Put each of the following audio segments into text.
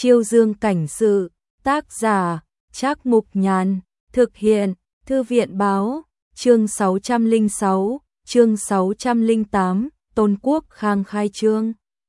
Chiêu Dương cảnh sự, tác giả, Trác Mục Nhàn, thực hiện, Thư viện báo, chương 606, chương 608, Tôn Quốc Khang khai trương.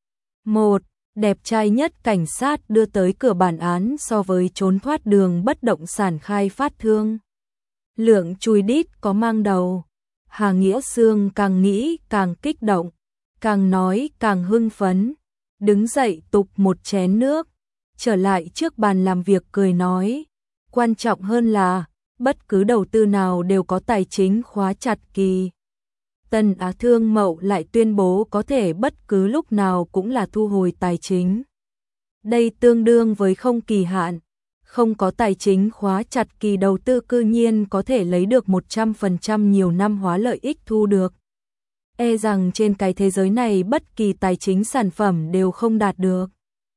1. Đẹp trai nhất cảnh sát đưa tới cửa bản án so với trốn thoát đường bất động sản khai phát thương. Lượng chùi đít có mang đầu. Hà Nghĩa Sương càng nghĩ càng kích động, càng nói càng hưng phấn. Đứng dậy tục một chén nước, trở lại trước bàn làm việc cười nói. Quan trọng hơn là, bất cứ đầu tư nào đều có tài chính khóa chặt kỳ. Tân Á Thương Mậu lại tuyên bố có thể bất cứ lúc nào cũng là thu hồi tài chính. Đây tương đương với không kỳ hạn, không có tài chính khóa chặt kỳ đầu tư cư nhiên có thể lấy được 100% nhiều năm hóa lợi ích thu được. E rằng trên cái thế giới này bất kỳ tài chính sản phẩm đều không đạt được.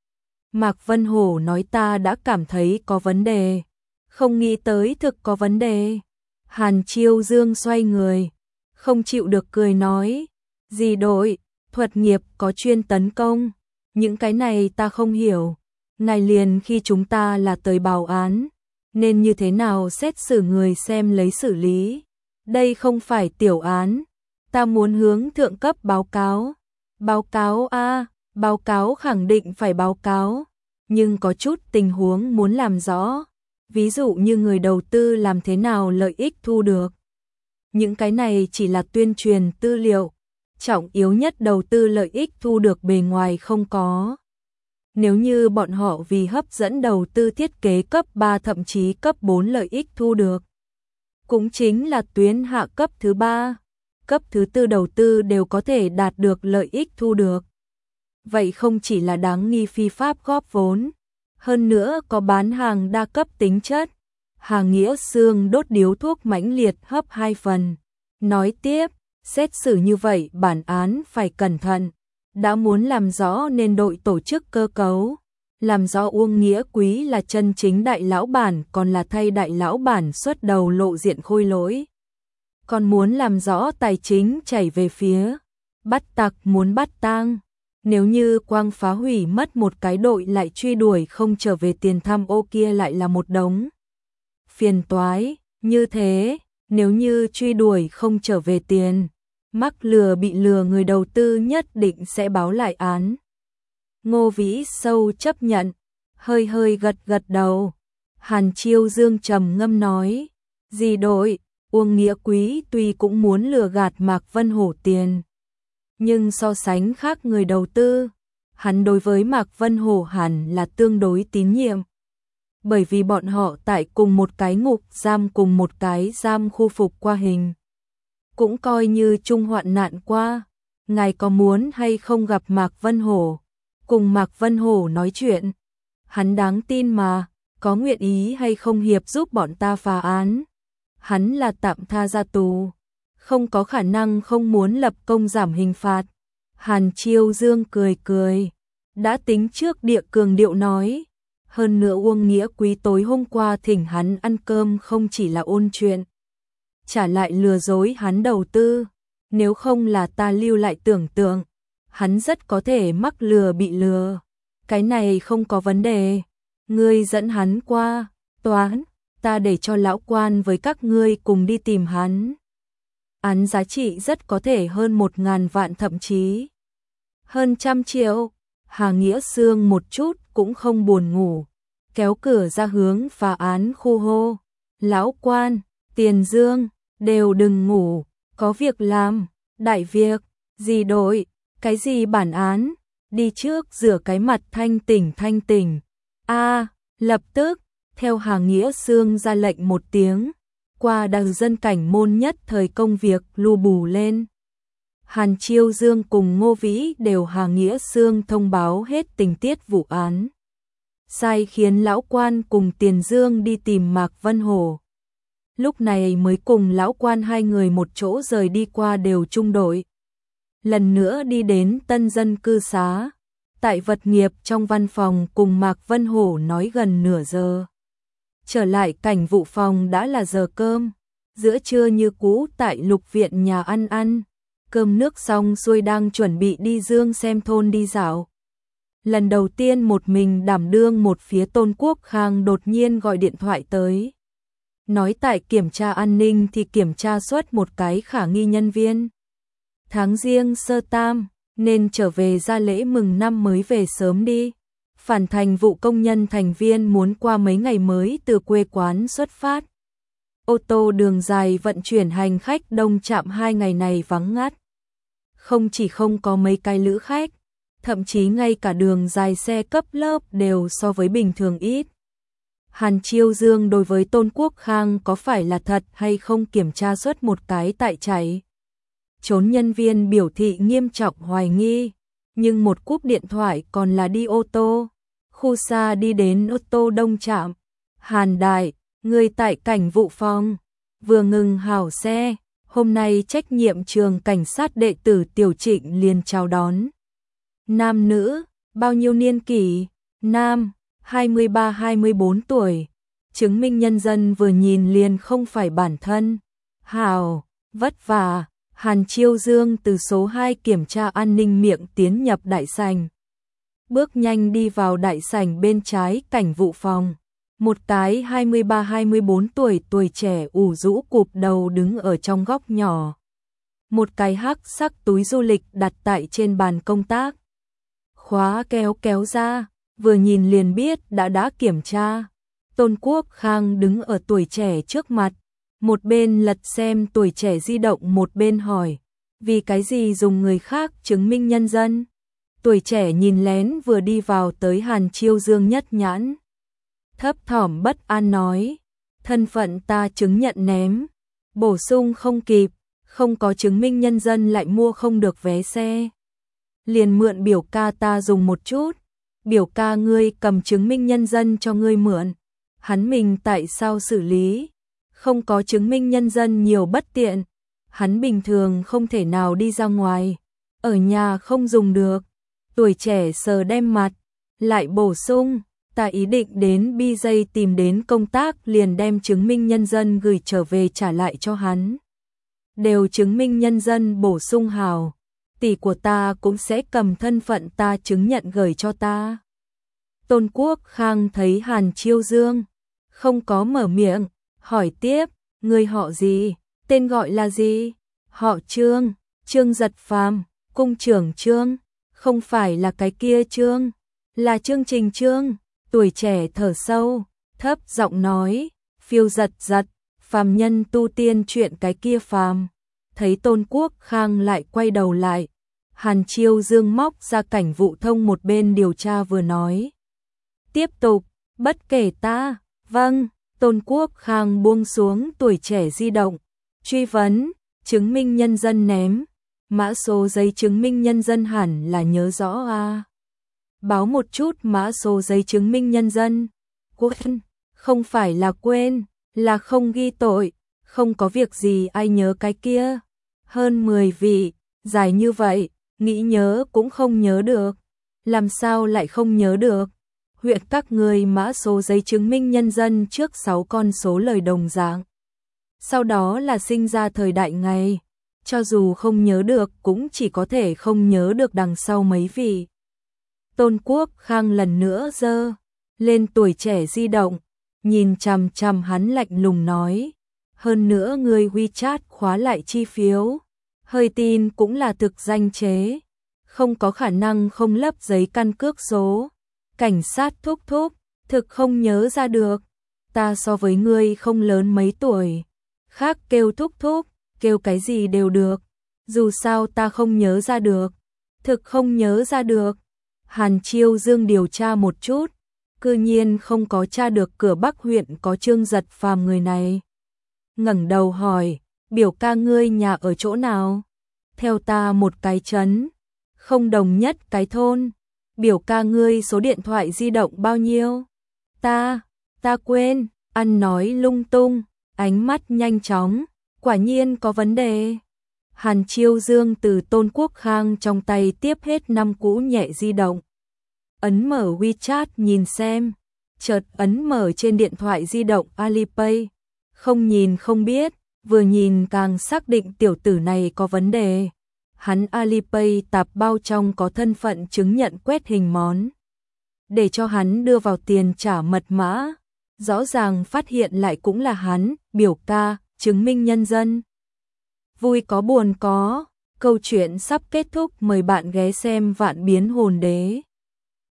Mạc Vân Hổ nói ta đã cảm thấy có vấn đề, không nghĩ tới thực có vấn đề. Hàn Chiêu Dương xoay người, không chịu được cười nói, gì đội, thuật nghiệp có chuyên tấn công, những cái này ta không hiểu. Ngài liền khi chúng ta là tới báo án, nên như thế nào xét xử người xem lấy xử lý. Đây không phải tiểu án, ta muốn hướng thượng cấp báo cáo. Báo cáo a, báo cáo khẳng định phải báo cáo, nhưng có chút tình huống muốn làm rõ. Ví dụ như người đầu tư làm thế nào lợi ích thu được. Những cái này chỉ là tuyên truyền tư liệu, trọng yếu nhất đầu tư lợi ích thu được bề ngoài không có. Nếu như bọn họ vì hấp dẫn đầu tư thiết kế cấp 3 thậm chí cấp 4 lợi ích thu được, cũng chính là tuyến hạ cấp thứ 3, cấp thứ 4 đầu tư đều có thể đạt được lợi ích thu được. Vậy không chỉ là đáng nghi phi pháp góp vốn, hơn nữa có bán hàng đa cấp tính chất. Hà Nghĩa Sương đốt điếu thuốc mãnh liệt hấp 2 phần, nói tiếp, xét xử như vậy bản án phải cẩn thận. Đã muốn làm rõ nên đội tổ chức cơ cấu, làm rõ Uông Nghĩa Quý là chân chính đại lão bản còn là thay đại lão bản xuất đầu lộ diện khôi lỗi. Còn muốn làm rõ tài chính chảy về phía, bắt tặc muốn bắt tang. Nếu như quang phá hủy mất một cái đội lại truy đuổi không trở về tiền tham ô kia lại là một đống phiền toái, như thế, nếu như truy đuổi không trở về tiền, mắc lừa bị lừa người đầu tư nhất định sẽ báo lại án. Ngô Vĩ Sâu chấp nhận, hơi hơi gật gật đầu. Hàn Chiêu Dương trầm ngâm nói, gì đội, Uông Nghĩa Quý tuy cũng muốn lừa gạt Mạc Vân Hổ tiền, nhưng so sánh khác người đầu tư, hắn đối với Mạc Vân Hổ hẳn là tương đối tín nhiệm. Bởi vì bọn họ tại cùng một cái ngục giam cùng một cái giam khu phục qua hình, cũng coi như chung hoạn nạn qua. Ngài có muốn hay không gặp Mạc Vân Hổ, cùng Mạc Vân Hổ nói chuyện? Hắn đáng tin mà, có nguyện ý hay không hiệp giúp bọn ta phá án? Hắn là tạm tha ra tù, không có khả năng không muốn lập công giảm hình phạt. Hàn Chiêu Dương cười cười, đã tính trước địa cường điệu nói. Hơn nữa Uông Nghĩa Quý tối hôm qua thỉnh hắn ăn cơm không chỉ là ôn chuyện, trả lại lừa dối hắn đầu tư. Nếu không là ta lưu lại tưởng tượng, hắn rất có thể mắc lừa bị lừa. Cái này không có vấn đề, ngươi dẫn hắn qua toán, ta để cho lão quan với các ngươi cùng đi tìm hắn. Án giá trị rất có thể hơn 1.000 vạn thậm chí hơn 100 triệu. Hà Nghĩa Sương một chút cũng không buồn ngủ, kéo cửa ra hướng phá án khu hô. Lão quan, Tiền Dương, đều đừng ngủ, có việc làm, đại việc, gì đội, cái gì bản án, đi trước rửa cái mặt thanh tỉnh. Lập tức, theo Hà Nghĩa Sương ra lệnh một tiếng, qua đằng dân cảnh môn nhất thời công việc lu bù lên. Hàn Chiêu Dương cùng Ngô Vĩ đều Hà Nghĩa Sương thông báo hết tình tiết vụ án, sai khiến lão quan cùng Tiền Dương đi tìm Mạc Vân Hổ. Lúc này mới cùng lão quan hai người một chỗ rời đi qua đều trung đội. Lần nữa đi đến tân dân cư xá, tại vật nghiệp trong văn phòng cùng Mạc Vân Hổ nói gần nửa giờ. Trở lại cảnh vụ phòng đã là giờ cơm, giữa trưa như cũ tại Lục Viện nhà ăn. Cơm nước xong xuôi đang chuẩn bị đi Dương xem thôn đi dạo. Lần đầu tiên một mình đảm đương một phía, Tôn Quốc Khang đột nhiên gọi điện thoại tới. Nói tại kiểm tra an ninh thì kiểm tra xuất một cái khả nghi nhân viên. Tháng Giêng sơ tam, nên trở về ra lễ mừng năm mới về sớm đi. Phản thành vụ công nhân thành viên muốn qua mấy ngày mới từ quê quán xuất phát. Ô tô đường dài vận chuyển hành khách đông chạm 2 ngày này vắng ngắt. Không chỉ không có mấy cái lữ khách, thậm chí ngay cả đường dài xe cấp lớp đều so với bình thường ít. Hàn Chiêu Dương đối với Tôn Quốc Khang có phải là thật hay không kiểm tra xuất một cái tại chạy trốn nhân viên biểu thị nghiêm trọng hoài nghi, nhưng một cúp điện thoại còn là đi ô tô. Khu xa đi đến ô tô đông trạm. Hàn đại, người tại cảnh vụ phòng, vừa ngừng hảo xe, hôm nay trách nhiệm trường cảnh sát đệ tử Tiểu Trịnh liền chào đón. Nam nữ, bao nhiêu niên kỷ? Nam, 23-24 tuổi. Chứng minh nhân dân vừa nhìn liền không phải bản thân. Hảo, vất vả. Hàn Chiêu Dương từ số 2 kiểm tra an ninh miệng tiến nhập đại sảnh. Bước nhanh đi vào đại sảnh bên trái cảnh vụ phòng. Một cái 23-24 tuổi trẻ ủ rũ cụp đầu đứng ở trong góc nhỏ. Một cái hắc sắc túi du lịch đặt tại trên bàn công tác. Khóa kéo ra, vừa nhìn liền biết đã kiểm tra. Tôn Quốc Khang đứng ở tuổi trẻ trước mặt, một bên lật xem tuổi trẻ di động một bên hỏi, vì cái gì dùng người khác chứng minh nhân dân? Tuổi trẻ nhìn lén vừa đi vào tới Hàn Chiêu Dương nhất nhãn. Thấp thỏm bất an nói, thân phận ta chứng nhận ném, bổ sung không kịp, không có chứng minh nhân dân lại mua không được vé xe. Liền mượn biểu ca ta dùng một chút, biểu ca ngươi cầm chứng minh nhân dân cho ngươi mượn, hắn mình tại sao xử lý? Không có chứng minh nhân dân nhiều bất tiện, hắn bình thường không thể nào đi ra ngoài, ở nhà không dùng được. Tuổi trẻ sờ đem mặt, lại bổ sung, ta ý định đến BJ tìm đến công tác liền đem chứng minh nhân dân gửi trở về trả lại cho hắn. Đều chứng minh nhân dân bổ sung hào, tỷ của ta cũng sẽ cầm thân phận ta chứng nhận gửi cho ta. Tôn Quốc Khang thấy Hàn Chiêu Dương không có mở miệng, hỏi tiếp, người họ gì, tên gọi là gì? Họ Trương, Trương Giật Phàm, cung trưởng Trương, không phải là cái kia Trương, là chương trình Trương. Tuổi trẻ thở sâu, thấp giọng nói, phiêu giật, phàm nhân tu tiên chuyện cái kia phàm. Thấy Tôn Quốc Khang lại quay đầu lại, Hàn Chiêu Dương móc ra cảnh vụ thông một bên điều tra vừa nói. Tiếp tục, bất kể ta, vâng. Tôn Quốc Khang buông xuống tuổi trẻ di động, truy vấn, chứng minh nhân dân ném, mã số giấy chứng minh nhân dân hẳn là nhớ rõ à. Báo một chút mã số giấy chứng minh nhân dân. Quên, không phải là quên, là không ghi tội, không có việc gì ai nhớ cái kia. Hơn 10 vị, dài như vậy, nghĩ nhớ cũng không nhớ được. Làm sao lại không nhớ được? Huyện các người mã số giấy chứng minh nhân dân trước 6 con số lời đồng dạng. Sau đó là sinh ra thời đại ngày. Cho dù không nhớ được cũng chỉ có thể không nhớ được đằng sau mấy vị. Tôn Quốc Khang lần nữa giơ lên tuổi trẻ di động, nhìn chằm chằm hắn lạnh lùng nói. Hơn nữa người WeChat khóa lại chi phiếu, hơi tin cũng là thực danh chế. Không có khả năng không lấp giấy căn cước số. Cảnh sát thúc, thực không nhớ ra được. Ta so với ngươi không lớn mấy tuổi. Khác kêu thúc, kêu cái gì đều được. Dù sao ta không nhớ ra được. Thực không nhớ ra được. Hàn Chiêu Dương điều tra một chút. Cư nhiên không có tra được cửa Bắc huyện có Trương Giật Phàm người này. Ngẩng đầu hỏi, biểu ca ngươi nhà ở chỗ nào? Theo ta một cái trấn, không đồng nhất cái thôn. Biểu ca ngươi số điện thoại di động bao nhiêu? Ta quên, ăn nói lung tung, ánh mắt nhanh chóng, quả nhiên có vấn đề. Hàn Chiêu Dương từ Tôn Quốc Khang trong tay tiếp hết 5 cũ nhẹ di động. Ấn mở WeChat nhìn xem, chợt ấn mở trên điện thoại di động Alipay. Không nhìn không biết, vừa nhìn càng xác định tiểu tử này có vấn đề. Hắn Alipay tạp bao trong có thân phận chứng nhận quét hình món. để cho hắn đưa vào tiền trả mật mã. Rõ ràng phát hiện lại cũng là hắn, biểu ca, chứng minh nhân dân. Vui có buồn có, câu chuyện sắp kết thúc, mời bạn ghé xem Vạn Biến Hồn Đế.